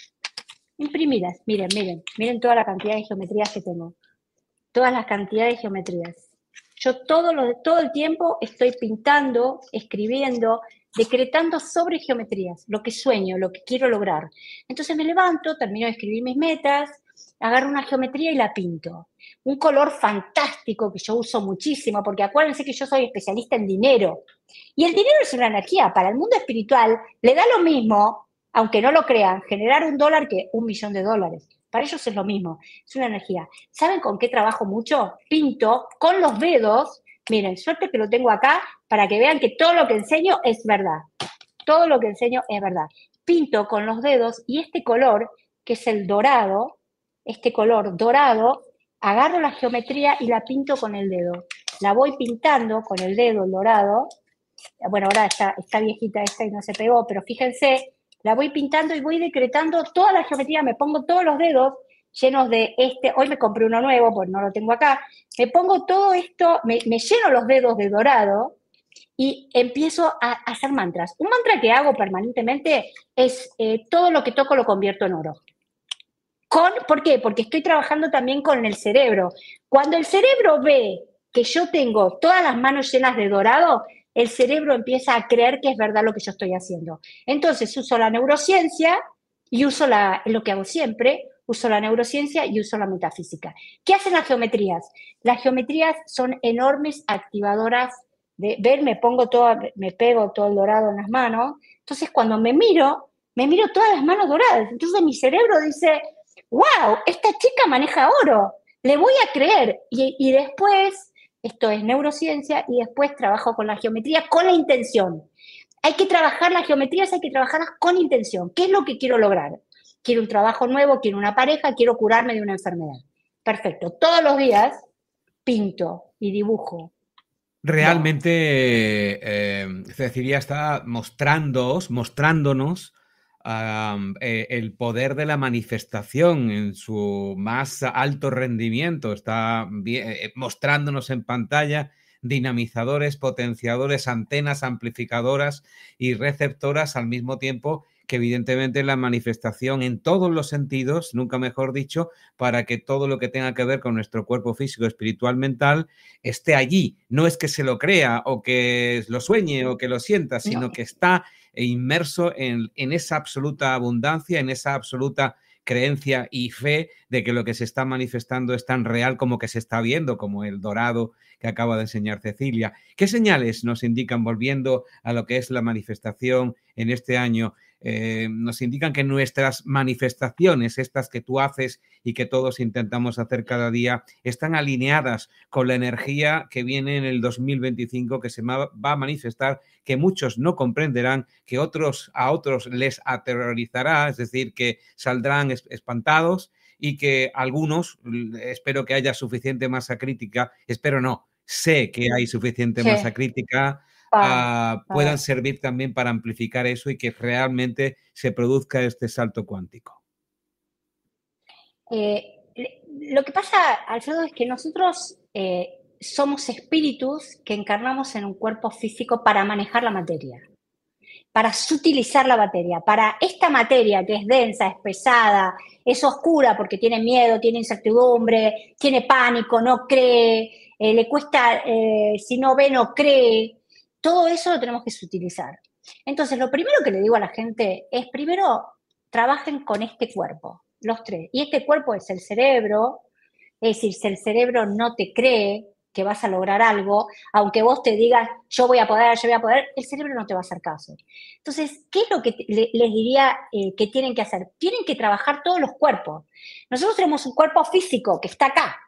Imprimidas, miren, miren, miren toda la cantidad de geometrías que tengo. Todas las cantidades de geometrías. Yo todo, lo, todo el tiempo estoy pintando, escribiendo, decretando sobre geometrías, lo que sueño, lo que quiero lograr. Entonces me levanto, termino de escribir mis metas, agarro una geometría y la pinto. Un color fantástico que yo uso muchísimo, porque acuérdense que yo soy especialista en dinero. Y el dinero es una energía. Para el mundo espiritual le da lo mismo, aunque no lo crean, generar un dólar que un millón de dólares. Para ellos es lo mismo, es una energía. ¿Saben con qué trabajo mucho? Pinto con los dedos. Miren, suerte que lo tengo acá para que vean que todo lo que enseño es verdad. Todo lo que enseño es verdad. Pinto con los dedos y este color, que es el dorado, este color dorado, agarro la geometría y la pinto con el dedo. La voy pintando con el dedo, el dorado. Bueno, ahora está, está viejita esta y no se pegó, pero fíjense, la voy pintando y voy decretando toda la geometría, me pongo todos los dedos llenos de este, hoy me compré uno nuevo, pues no lo tengo acá, me pongo todo esto, me, me lleno los dedos de dorado y empiezo a, a hacer mantras. Un mantra que hago permanentemente es eh, todo lo que toco lo convierto en oro. Con, ¿por qué? Porque estoy trabajando también con el cerebro. Cuando el cerebro ve que yo tengo todas las manos llenas de dorado, el cerebro empieza a creer que es verdad lo que yo estoy haciendo. Entonces uso la neurociencia y uso la, lo que hago siempre, uso la neurociencia y uso la metafísica. ¿Qué hacen las geometrías? Las geometrías son enormes activadoras de, ver, me pongo todo, me pego todo el dorado en las manos, entonces cuando me miro, me miro todas las manos doradas, entonces mi cerebro dice, wow, esta chica maneja oro, le voy a creer, y, y después, esto es neurociencia, y después trabajo con la geometría con la intención. Hay que trabajar las geometrías, hay que trabajarlas con intención. ¿Qué es lo que quiero lograr? Quiero un trabajo nuevo, quiero una pareja, quiero curarme de una enfermedad. Perfecto. Todos los días pinto y dibujo. Realmente, eh, Cecilia está mostrándoos, mostrándonos um, eh, el poder de la manifestación en su más alto rendimiento. Está bien, eh, mostrándonos en pantalla dinamizadores, potenciadores, antenas amplificadoras y receptoras al mismo tiempo que evidentemente la manifestación en todos los sentidos, nunca mejor dicho, para que todo lo que tenga que ver con nuestro cuerpo físico, espiritual, mental, esté allí. No es que se lo crea o que lo sueñe o que lo sienta, sino no. que está inmerso en, en esa absoluta abundancia, en esa absoluta creencia y fe de que lo que se está manifestando es tan real como que se está viendo, como el dorado que acaba de enseñar Cecilia. ¿Qué señales nos indican, volviendo a lo que es la manifestación en este año? Eh, nos indican que nuestras manifestaciones, estas que tú haces y que todos intentamos hacer cada día, están alineadas con la energía que viene en el dos mil veinticinco, que se va a manifestar, que muchos no comprenderán, que otros a otros les aterrorizará, es decir, que saldrán espantados y que algunos, espero que haya suficiente masa crítica, espero no, sé que hay suficiente sí. masa crítica, Uh, puedan servir también para amplificar eso y que realmente se produzca este salto cuántico. Eh, lo que pasa, Alfredo, es que nosotros eh, somos espíritus que encarnamos en un cuerpo físico para manejar la materia, para sutilizar la materia, para esta materia que es densa, es pesada, es oscura porque tiene miedo, tiene incertidumbre, tiene pánico, no cree, eh, le cuesta, eh, si no ve, no cree. Todo eso lo tenemos que sutilizar. Entonces, lo primero que le digo a la gente es, primero, trabajen con este cuerpo, los tres. Y este cuerpo es el cerebro, es decir, si el cerebro no te cree que vas a lograr algo, aunque vos te digas, yo voy a poder, yo voy a poder, el cerebro no te va a hacer caso. Entonces, ¿qué es lo que le, les diría eh, que tienen que hacer? Tienen que trabajar todos los cuerpos. Nosotros tenemos un cuerpo físico que está acá,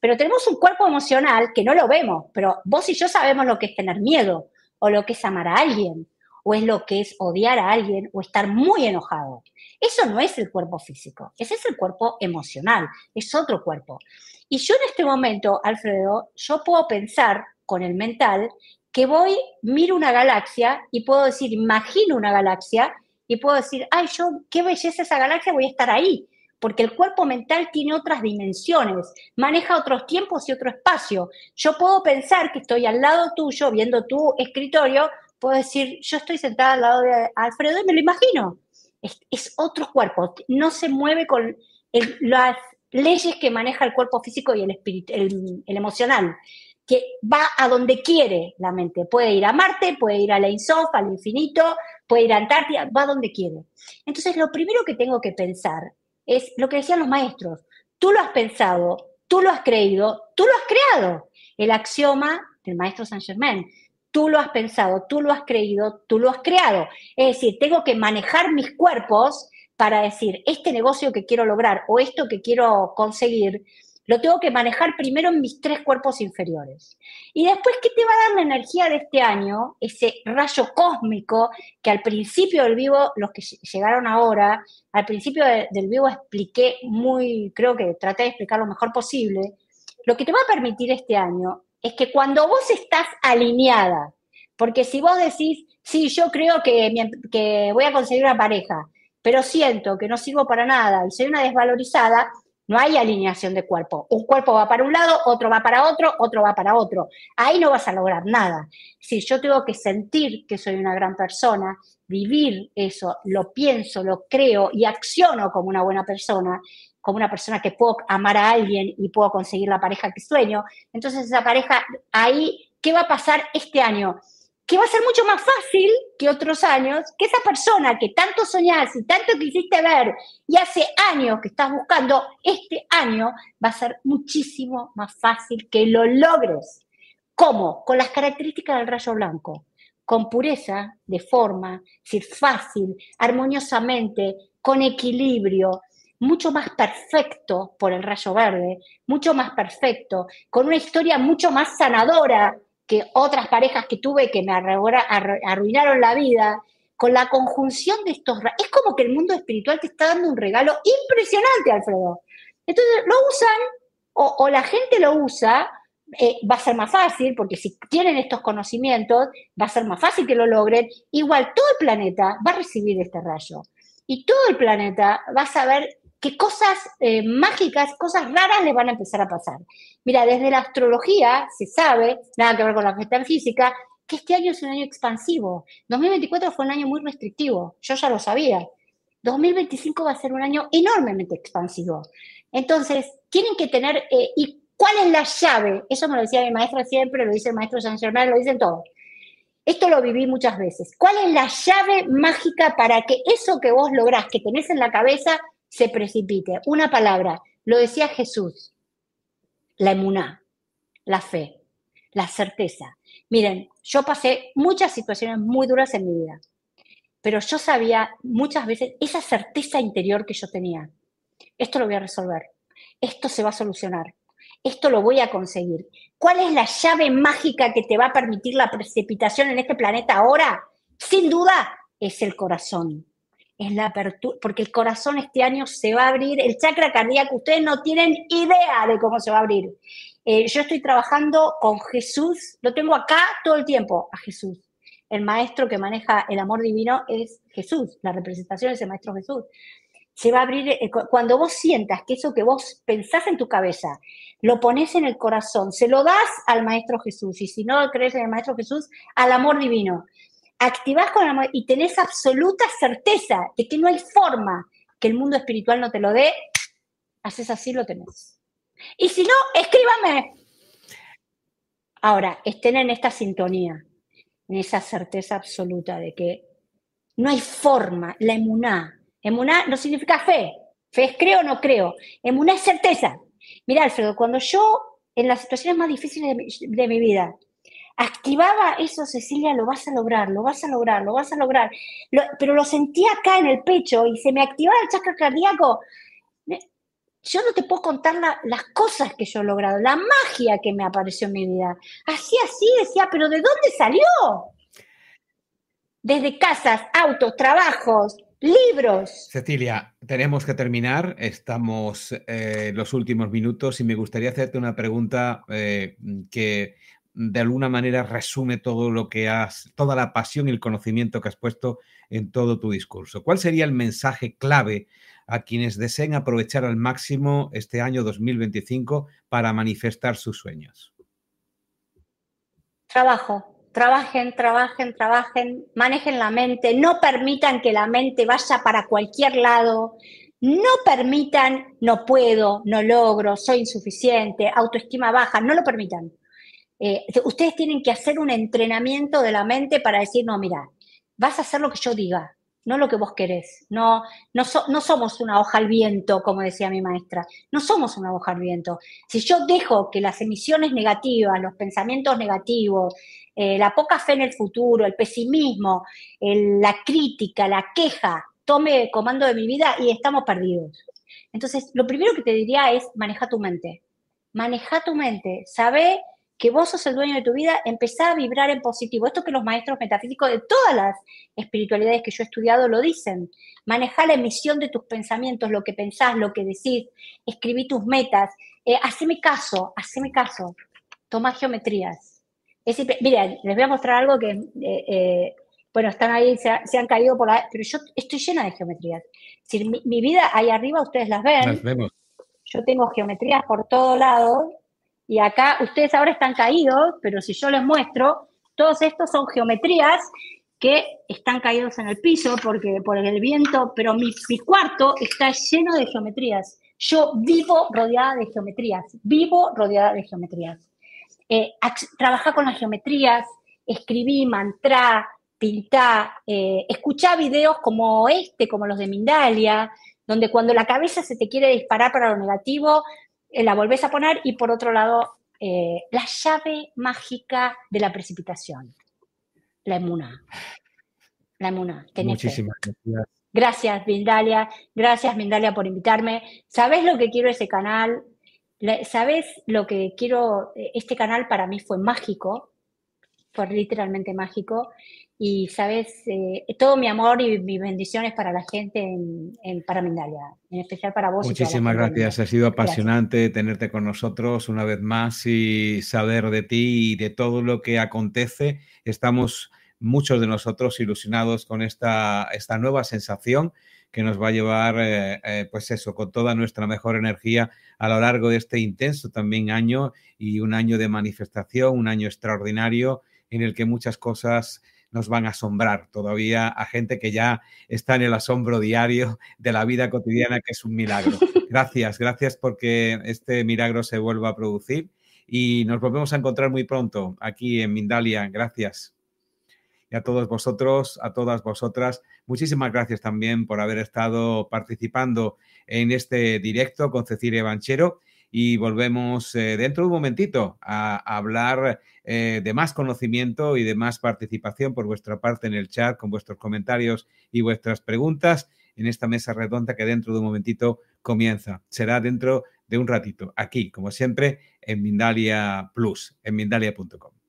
pero tenemos un cuerpo emocional que no lo vemos, pero vos y yo sabemos lo que es tener miedo, o lo que es amar a alguien, o es lo que es odiar a alguien, o estar muy enojado. Eso no es el cuerpo físico, ese es el cuerpo emocional, es otro cuerpo. Y yo en este momento, Alfredo, yo puedo pensar con el mental que voy, miro una galaxia y puedo decir, imagino una galaxia y puedo decir, ay, yo, qué belleza esa galaxia, voy a estar ahí. Porque el cuerpo mental tiene otras dimensiones, maneja otros tiempos y otro espacio. Yo puedo pensar que estoy al lado tuyo, viendo tu escritorio, puedo decir, yo estoy sentada al lado de Alfredo y me lo imagino. Es, es otro cuerpo, no se mueve con el, las leyes que maneja el cuerpo físico y el, espíritu, el, el emocional, que va a donde quiere la mente. Puede ir a Marte, puede ir a la Insof, al infinito, puede ir a Antártida, va donde quiere. Entonces, lo primero que tengo que pensar es lo que decían los maestros. Tú lo has pensado, tú lo has creído, tú lo has creado. El axioma del maestro Saint Germain. Tú lo has pensado, tú lo has creído, tú lo has creado. Es decir, tengo que manejar mis cuerpos para decir, este negocio que quiero lograr o esto que quiero conseguir, lo tengo que manejar primero en mis tres cuerpos inferiores. Y después, ¿qué te va a dar la energía de este año? Ese rayo cósmico que al principio del vivo, los que llegaron ahora, al principio de, del vivo expliqué muy, creo que traté de explicar lo mejor posible. Lo que te va a permitir este año es que cuando vos estás alineada, porque si vos decís, sí, yo creo que, que voy a conseguir una pareja, pero siento que no sirvo para nada y soy una desvalorizada, no hay alineación de cuerpo. Un cuerpo va para un lado, otro va para otro, otro va para otro. Ahí no vas a lograr nada. Si yo tengo que sentir que soy una gran persona, vivir eso, lo pienso, lo creo y acciono como una buena persona, como una persona que puedo amar a alguien y puedo conseguir la pareja que sueño, entonces esa pareja, ahí, ¿qué va a pasar este año? Que va a ser mucho más fácil que otros años, que esa persona que tanto soñás y tanto quisiste ver y hace años que estás buscando, este año va a ser muchísimo más fácil que lo logres. ¿Cómo? Con las características del rayo blanco, con pureza de forma, es decir, fácil, armoniosamente, con equilibrio, mucho más perfecto por el rayo verde, mucho más perfecto, con una historia mucho más sanadora que otras parejas que tuve que me arruinaron la vida, con la conjunción de estos... Es como que el mundo espiritual te está dando un regalo impresionante, Alfredo. Entonces lo usan, o, o la gente lo usa, eh, va a ser más fácil, porque si tienen estos conocimientos, va a ser más fácil que lo logren. Igual todo el planeta va a recibir este rayo. Y todo el planeta va a saber qué cosas eh, mágicas, cosas raras les van a empezar a pasar. Mira, desde la astrología se sabe, nada que ver con la metafísica, que este año es un año expansivo. dos mil veinticuatro fue un año muy restrictivo, yo ya lo sabía. dos mil veinticinco va a ser un año enormemente expansivo. Entonces, tienen que tener, eh, ¿y cuál es la llave? Eso me lo decía mi maestra siempre, lo dice el maestro Saint Germain, lo dicen todos. Esto lo viví muchas veces. ¿Cuál es la llave mágica para que eso que vos lográs, que tenés en la cabeza, se precipite? Una palabra, lo decía Jesús, la emuná, la fe, la certeza. Miren, yo pasé muchas situaciones muy duras en mi vida, pero yo sabía muchas veces esa certeza interior que yo tenía. Esto lo voy a resolver, esto se va a solucionar, esto lo voy a conseguir. ¿Cuál es la llave mágica que te va a permitir la precipitación en este planeta ahora? Sin duda, es el corazón. Es la apertura, porque el corazón este año se va a abrir, el chakra cardíaco, ustedes no tienen idea de cómo se va a abrir. Eh, yo estoy trabajando con Jesús, lo tengo acá todo el tiempo, a Jesús. El maestro que maneja el amor divino es Jesús, la representación es el maestro Jesús. Se va a abrir, eh, cuando vos sientas que eso que vos pensás en tu cabeza, lo pones en el corazón, se lo das al maestro Jesús, y si no crees en el maestro Jesús, al amor divino. Activás con el amor y tenés absoluta certeza de que no hay forma que el mundo espiritual no te lo dé, haces así, lo tenés. Y si no, escríbame. Ahora, estén en esta sintonía, en esa certeza absoluta de que no hay forma, la emuná. Emuná no significa fe, fe es creo o no creo, emuná es certeza. Mira, Alfredo, cuando yo, en las situaciones más difíciles de mi, de mi vida, activaba eso, Cecilia, lo vas a lograr, lo vas a lograr, lo vas a lograr. Lo, pero lo sentía acá en el pecho y se me activaba el chakra cardíaco. yo no te puedo contar la, las cosas que yo he logrado, la magia que me apareció en mi vida. Así, así, decía, pero ¿de dónde salió? Desde casas, autos, trabajos, libros. Cecilia, tenemos que terminar, estamos en eh, los últimos minutos y me gustaría hacerte una pregunta eh, que de alguna manera resume todo lo que has, toda la pasión y el conocimiento que has puesto en todo tu discurso. ¿Cuál sería el mensaje clave a quienes deseen aprovechar al máximo este año dos mil veinticinco para manifestar sus sueños? Trabajo. Trabajen, trabajen, trabajen, manejen la mente, no permitan que la mente vaya para cualquier lado, no permitan, no puedo, no logro, soy insuficiente, autoestima baja, no lo permitan. Eh, ustedes tienen que hacer un entrenamiento de la mente para decir, no, mira, vas a hacer lo que yo diga, no lo que vos querés. No, no, so, no somos una hoja al viento, como decía mi maestra, no somos una hoja al viento. Si yo dejo que las emisiones negativas, los pensamientos negativos, eh, la poca fe en el futuro, el pesimismo, el, la crítica, la queja, tome comando de mi vida y estamos perdidos. Entonces, lo primero que te diría es maneja tu mente. Maneja tu mente, sabe que vos sos el dueño de tu vida, empezá a vibrar en positivo. Esto que los maestros metafísicos de todas las espiritualidades que yo he estudiado lo dicen. Manejá la emisión de tus pensamientos, lo que pensás, lo que decís, escribí tus metas, eh, haceme caso, haceme caso, tomá geometrías. Es decir, miren, les voy a mostrar algo que, eh, eh, bueno, están ahí, se, ha, se han caído por la... Pero yo estoy llena de geometrías. Es decir, mi, mi vida ahí arriba, ustedes las ven. Las vemos. Yo tengo geometrías por todos lados. Y acá ustedes ahora están caídos, pero si yo les muestro, todos estos son geometrías que están caídos en el piso porque por el viento, pero mi, mi cuarto está lleno de geometrías. Yo vivo rodeada de geometrías, vivo rodeada de geometrías. Eh, trabajá con las geometrías, escribí, mantrá, pintá, eh, escuchá videos como este, como los de Mindalia, donde cuando la cabeza se te quiere disparar para lo negativo, la volvés a poner, y por otro lado, eh, la llave mágica de la precipitación, la emuná. La emuná. Muchísimas gracias. Gracias, Mindalia. Gracias, Mindalia, por invitarme. ¿Sabés lo que quiero ese canal? ¿Sabés lo que quiero? Este canal para mí fue mágico, fue literalmente mágico. Y, ¿sabes? Eh, todo mi amor y mis bendiciones para la gente en, en, para Mindalia, en especial para vos. Muchísimas y toda la gracias. Ha sido apasionante gracias. tenerte con nosotros una vez más y saber de ti y de todo lo que acontece. Estamos muchos de nosotros ilusionados con esta, esta nueva sensación que nos va a llevar, eh, eh, pues eso, con toda nuestra mejor energía a lo largo de este intenso también año, y un año de manifestación, un año extraordinario en el que muchas cosas nos van a asombrar todavía a gente que ya está en el asombro diario de la vida cotidiana, que es un milagro. Gracias, gracias porque este milagro se vuelva a producir y nos volvemos a encontrar muy pronto aquí en Mindalia. Gracias. Y a todos vosotros, a todas vosotras, muchísimas gracias también por haber estado participando en este directo con Cecilia Banchero. Y volvemos eh, dentro de un momentito a, a hablar eh, de más conocimiento y de más participación por vuestra parte en el chat, con vuestros comentarios y vuestras preguntas en esta mesa redonda que dentro de un momentito comienza. Será dentro de un ratito, aquí, como siempre, en Mindalia Plus, en Mindalia punto com.